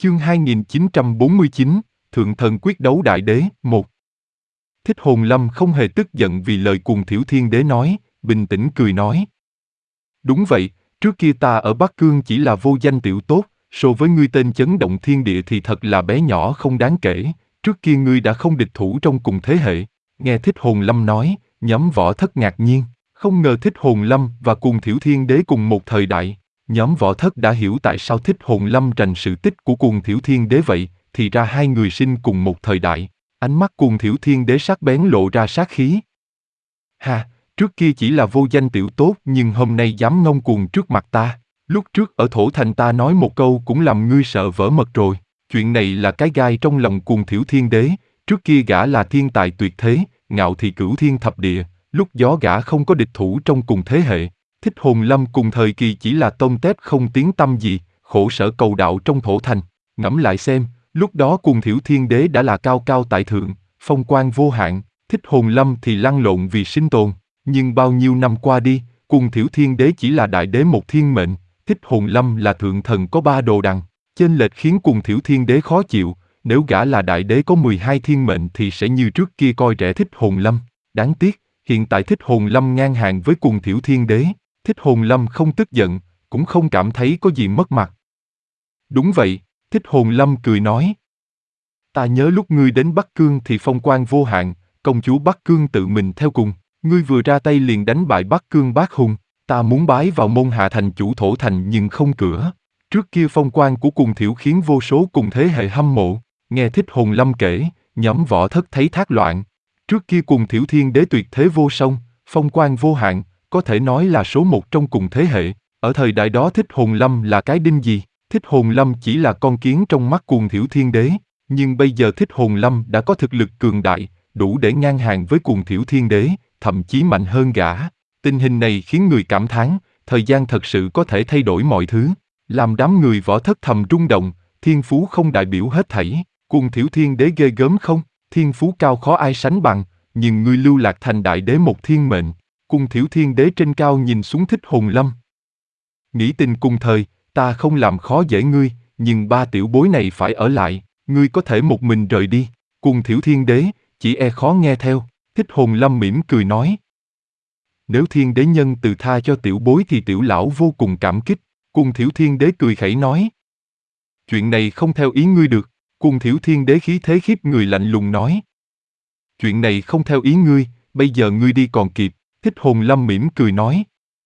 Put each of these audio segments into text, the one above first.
Chương 2949, Thượng Thần Quyết Đấu Đại Đế, 1. Thích Hồn Lâm không hề tức giận vì lời Cuồng Thiểu Thiên Đế nói, bình tĩnh cười nói. Đúng vậy, trước kia ta ở Bắc Cương chỉ là vô danh tiểu tốt, so với ngươi tên chấn động thiên địa thì thật là bé nhỏ không đáng kể, trước kia ngươi đã không địch thủ trong cùng thế hệ. Nghe Thích Hồn Lâm nói, nhóm Võ Thất ngạc nhiên, không ngờ Thích Hồn Lâm và Cuồng Thiểu Thiên Đế cùng một thời đại. Nhóm Võ Thất đã hiểu tại sao Thích Hồn Lâm rành sự tích của Cuồng Thiểu Thiên Đế vậy, thì ra hai người sinh cùng một thời đại. Ánh mắt Cuồng Thiểu Thiên Đế sắc bén lộ ra sát khí. Ha, trước kia chỉ là vô danh tiểu tốt nhưng hôm nay dám ngông cuồng trước mặt ta. Lúc trước ở Thổ Thành ta nói một câu cũng làm ngươi sợ vỡ mật rồi. Chuyện này là cái gai trong lòng Cuồng Thiểu Thiên Đế. Trước kia gã là thiên tài tuyệt thế, ngạo thị cửu thiên thập địa. Lúc gió gã không có địch thủ trong cùng thế hệ. Thích Hồn Lâm cùng thời kỳ chỉ là tôm tép không tiếng tăm gì, khổ sở cầu đạo trong Thổ Thành. Ngẫm lại xem, lúc đó Cuồng Thiểu Thiên Đế đã là cao cao tại thượng, phong quang vô hạn. Thích Hồn Lâm thì lăn lộn vì sinh tồn. Nhưng bao nhiêu năm qua đi, Cuồng Thiểu Thiên Đế chỉ là đại đế một thiên mệnh, Thích Hồn Lâm là thượng thần có 3 đồ đằng. Chênh lệch khiến Cuồng Thiểu Thiên Đế khó chịu, nếu gã là đại đế có 12 thiên mệnh thì sẽ như trước kia coi rẻ Thích Hồn Lâm. Đáng tiếc, hiện tại Thích Hồn Lâm ngang hàng với Cuồng Thiểu Thiên Đế. Thích Hồn Lâm không tức giận, cũng không cảm thấy có gì mất mặt. Đúng vậy, Thích Hồn Lâm cười nói. Ta nhớ lúc ngươi đến Bắc Cương thì phong quang vô hạn, công chúa Bắc Cương tự mình theo cùng. Ngươi vừa ra tay liền đánh bại Bắc Cương Bác Hùng, ta muốn bái vào môn hạ thành chủ Thổ Thành nhưng không cửa. Trước kia phong quang của Cuồng Thiểu khiến vô số cùng thế hệ hâm mộ. Nghe Thích Hồn Lâm kể, nhóm Võ Thất thấy thác loạn. Trước kia Cuồng Thiểu Thiên Đế tuyệt thế vô song, phong quang vô hạn, có thể nói là số một trong cùng thế hệ. Ở thời đại đó Thích Hồn Lâm là cái đinh gì? Thích Hồn Lâm chỉ là con kiến trong mắt Cuồng Thiểu Thiên Đế. Nhưng bây giờ Thích Hồn Lâm đã có thực lực cường đại, đủ để ngang hàng với Cuồng Thiểu Thiên Đế, thậm chí mạnh hơn gã. Tình hình này khiến người cảm thán, thời gian thật sự có thể thay đổi mọi thứ. Làm đám người Võ Thất thầm rung động, thiên phú không đại biểu hết thảy. Cuồng Thiểu Thiên Đế ghê gớm không? Thiên phú cao khó ai sánh bằng, nhưng ngươi lưu lạc thành đại đế một thiên mệnh. Cuồng Thiểu Thiên Đế trên cao nhìn xuống Thích Hồn Lâm. Nghĩ tình cùng thời, ta không làm khó dễ ngươi, nhưng 3 tiểu bối này phải ở lại, ngươi có thể một mình rời đi. Cuồng Thiểu Thiên Đế, chỉ e khó nghe theo. Thích Hồn Lâm mỉm cười nói. Nếu Thiên Đế nhân từ tha cho tiểu bối thì tiểu lão vô cùng cảm kích. Cuồng Thiểu Thiên Đế cười khẩy nói. Chuyện này không theo ý ngươi được. Cuồng Thiểu Thiên Đế khí thế khiếp người lạnh lùng nói. Chuyện này không theo ý ngươi, bây giờ ngươi đi còn kịp. Thích Hồn Lâm mỉm cười nói.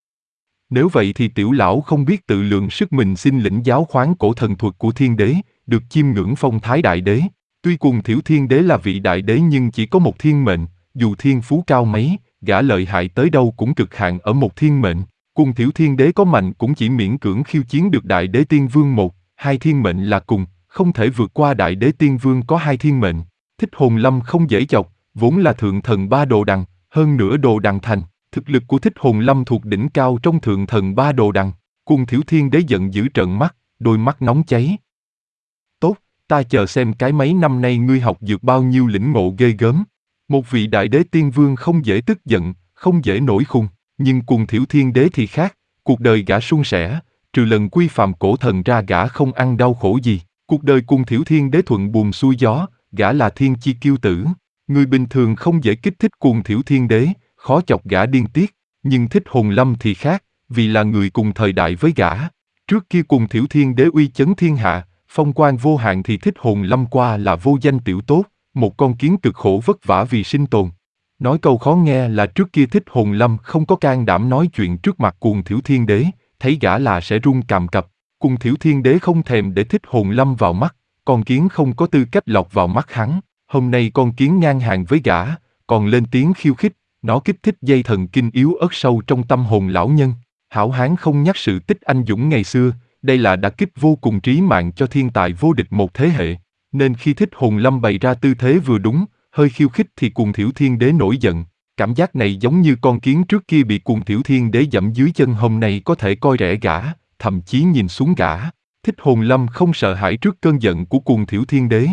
Nếu vậy thì tiểu lão không biết tự lượng sức mình xin lĩnh giáo khoáng cổ thần thuật của Thiên Đế, được chiêm ngưỡng phong thái đại đế. Tuy Cuồng Thiểu Thiên Đế là vị đại đế nhưng chỉ có một thiên mệnh, dù thiên phú cao mấy, gã lợi hại tới đâu cũng cực hạn ở một thiên mệnh. Cuồng Thiểu Thiên Đế có mạnh cũng chỉ miễn cưỡng khiêu chiến được đại đế tiên vương 1, 2 thiên mệnh là cùng, không thể vượt qua đại đế tiên vương có 2 thiên mệnh. Thích Hồn Lâm không dễ chọc, vốn là thượng thần 3 đồ đằng, hơn nữa đồ đằng thành. Thực lực của Thích Hồn Lâm thuộc đỉnh cao trong thượng thần 3 đồ đằng. Cuồng Thiểu Thiên Đế giận dữ trợn mắt, đôi mắt nóng cháy. Tốt, ta chờ xem cái mấy năm nay ngươi học dược bao nhiêu lĩnh ngộ ghê gớm. Một vị đại đế tiên vương không dễ tức giận, không dễ nổi khùng, nhưng Cuồng Thiểu Thiên Đế thì khác, cuộc đời gã suôn sẻ, trừ lần quy phàm cổ thần ra gã không ăn đau khổ gì. Cuộc đời Cuồng Thiểu Thiên Đế thuận buồm xuôi gió, gã là thiên chi kiêu tử. Người bình thường không dễ kích thích Cuồng Thiểu Thiên Đế, khó chọc gã điên tiết, nhưng Thích Hồn Lâm thì khác, vì là người cùng thời đại với gã. Trước kia Cuồng Thiểu Thiên Đế uy chấn thiên hạ, phong quang vô hạn thì Thích Hồn Lâm qua là vô danh tiểu tốt, một con kiến cực khổ vất vả vì sinh tồn. Nói câu khó nghe là trước kia Thích Hồn Lâm không có can đảm nói chuyện trước mặt Cuồng Thiểu Thiên Đế, thấy gã là sẽ run càm cập. Cuồng Thiểu Thiên Đế không thèm để Thích Hồn Lâm vào mắt, con kiến không có tư cách lọt vào mắt hắn. Hôm nay con kiến ngang hàng với gã, còn lên tiếng khiêu khích, nó kích thích dây thần kinh yếu ớt sâu trong tâm hồn lão nhân. Hảo hán không nhắc sự tích anh dũng ngày xưa, đây là đả kích vô cùng trí mạng cho thiên tài vô địch một thế hệ. Nên khi Thích Hồn Lâm bày ra tư thế vừa đúng, hơi khiêu khích thì Cuồng Thiểu Thiên Đế nổi giận. Cảm giác này giống như con kiến trước kia bị Cuồng Thiểu Thiên Đế dẫm dưới chân hôm nay có thể coi rẻ gã, thậm chí nhìn xuống gã. Thích Hồn Lâm không sợ hãi trước cơn giận của Cuồng Thiểu Thiên Đế.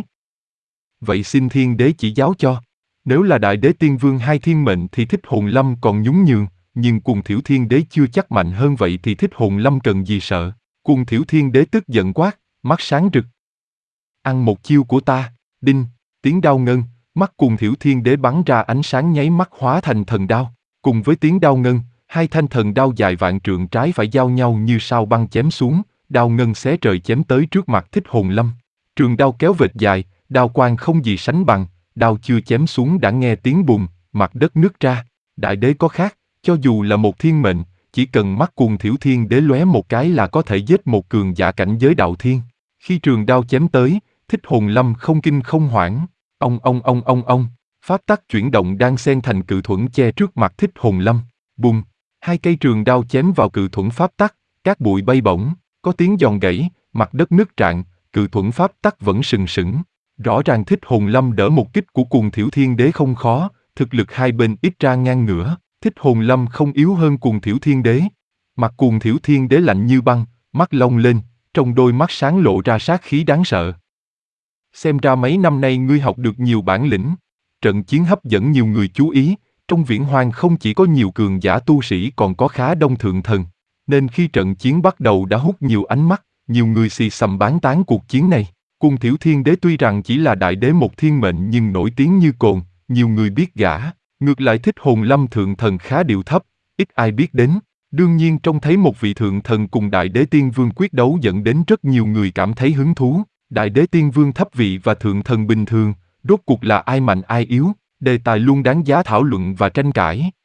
Vậy xin Thiên Đế chỉ giáo cho. Nếu là đại đế tiên vương 2 thiên mệnh thì Thích Hồn Lâm còn nhún nhường, nhưng Cuồng Thiểu Thiên Đế chưa chắc mạnh hơn vậy thì Thích Hồn Lâm cần gì sợ. Cuồng Thiểu Thiên Đế tức giận quát, mắt sáng rực. Ăn một chiêu của ta, đinh, tiếng đao ngân, mắt Cuồng Thiểu Thiên Đế bắn ra ánh sáng nháy mắt hóa thành thần đao. Cùng với tiếng đao ngân, hai thanh thần đao dài vạn trượng trái phải giao nhau như sao băng chém xuống, đao ngân xé trời chém tới trước mặt Thích Hồn Lâm. Trường đao kéo vệt dài, đao quang không gì sánh bằng, đao chưa chém xuống đã nghe tiếng bùng, mặt đất nứt ra. Đại đế có khác, cho dù là một thiên mệnh, chỉ cần mắt Cuồng Thiểu Thiên Đế lóe một cái là có thể giết một cường giả cảnh giới đạo thiên. Khi trường đao chém tới, Thích Hồn Lâm không kinh không hoảng, ông, pháp tắc chuyển động đang xen thành cự thuẫn che trước mặt Thích Hồn Lâm. Bùng, hai cây trường đao chém vào cự thuẫn pháp tắc, cát bụi bay bổng, có tiếng giòn gãy, mặt đất nứt rạn, cự thuẫn pháp tắc vẫn sừng sững. Rõ ràng Thích Hồn Lâm đỡ một kích của Cuồng Thiểu Thiên Đế không khó, thực lực hai bên ít ra ngang ngửa, Thích Hồn Lâm không yếu hơn Cuồng Thiểu Thiên Đế. Mặt Cuồng Thiểu Thiên Đế lạnh như băng, mắt long lên, trong đôi mắt sáng lộ ra sát khí đáng sợ. Xem ra mấy năm nay ngươi học được nhiều bản lĩnh. Trận chiến hấp dẫn nhiều người chú ý, trong Viễn Hoang không chỉ có nhiều cường giả tu sĩ còn có khá đông thượng thần, nên khi trận chiến bắt đầu đã hút nhiều ánh mắt, nhiều người xì xầm bán tán cuộc chiến này. Cuồng Thiểu Thiên Đế tuy rằng chỉ là đại đế một thiên mệnh nhưng nổi tiếng như cồn, nhiều người biết gã. Ngược lại Thích Hồn Lâm thượng thần khá điệu thấp, ít ai biết đến. Đương nhiên trông thấy một vị thượng thần cùng đại đế tiên vương quyết đấu dẫn đến rất nhiều người cảm thấy hứng thú. Đại đế tiên vương thấp vị và thượng thần bình thường, rốt cuộc là ai mạnh ai yếu, đề tài luôn đáng giá thảo luận và tranh cãi.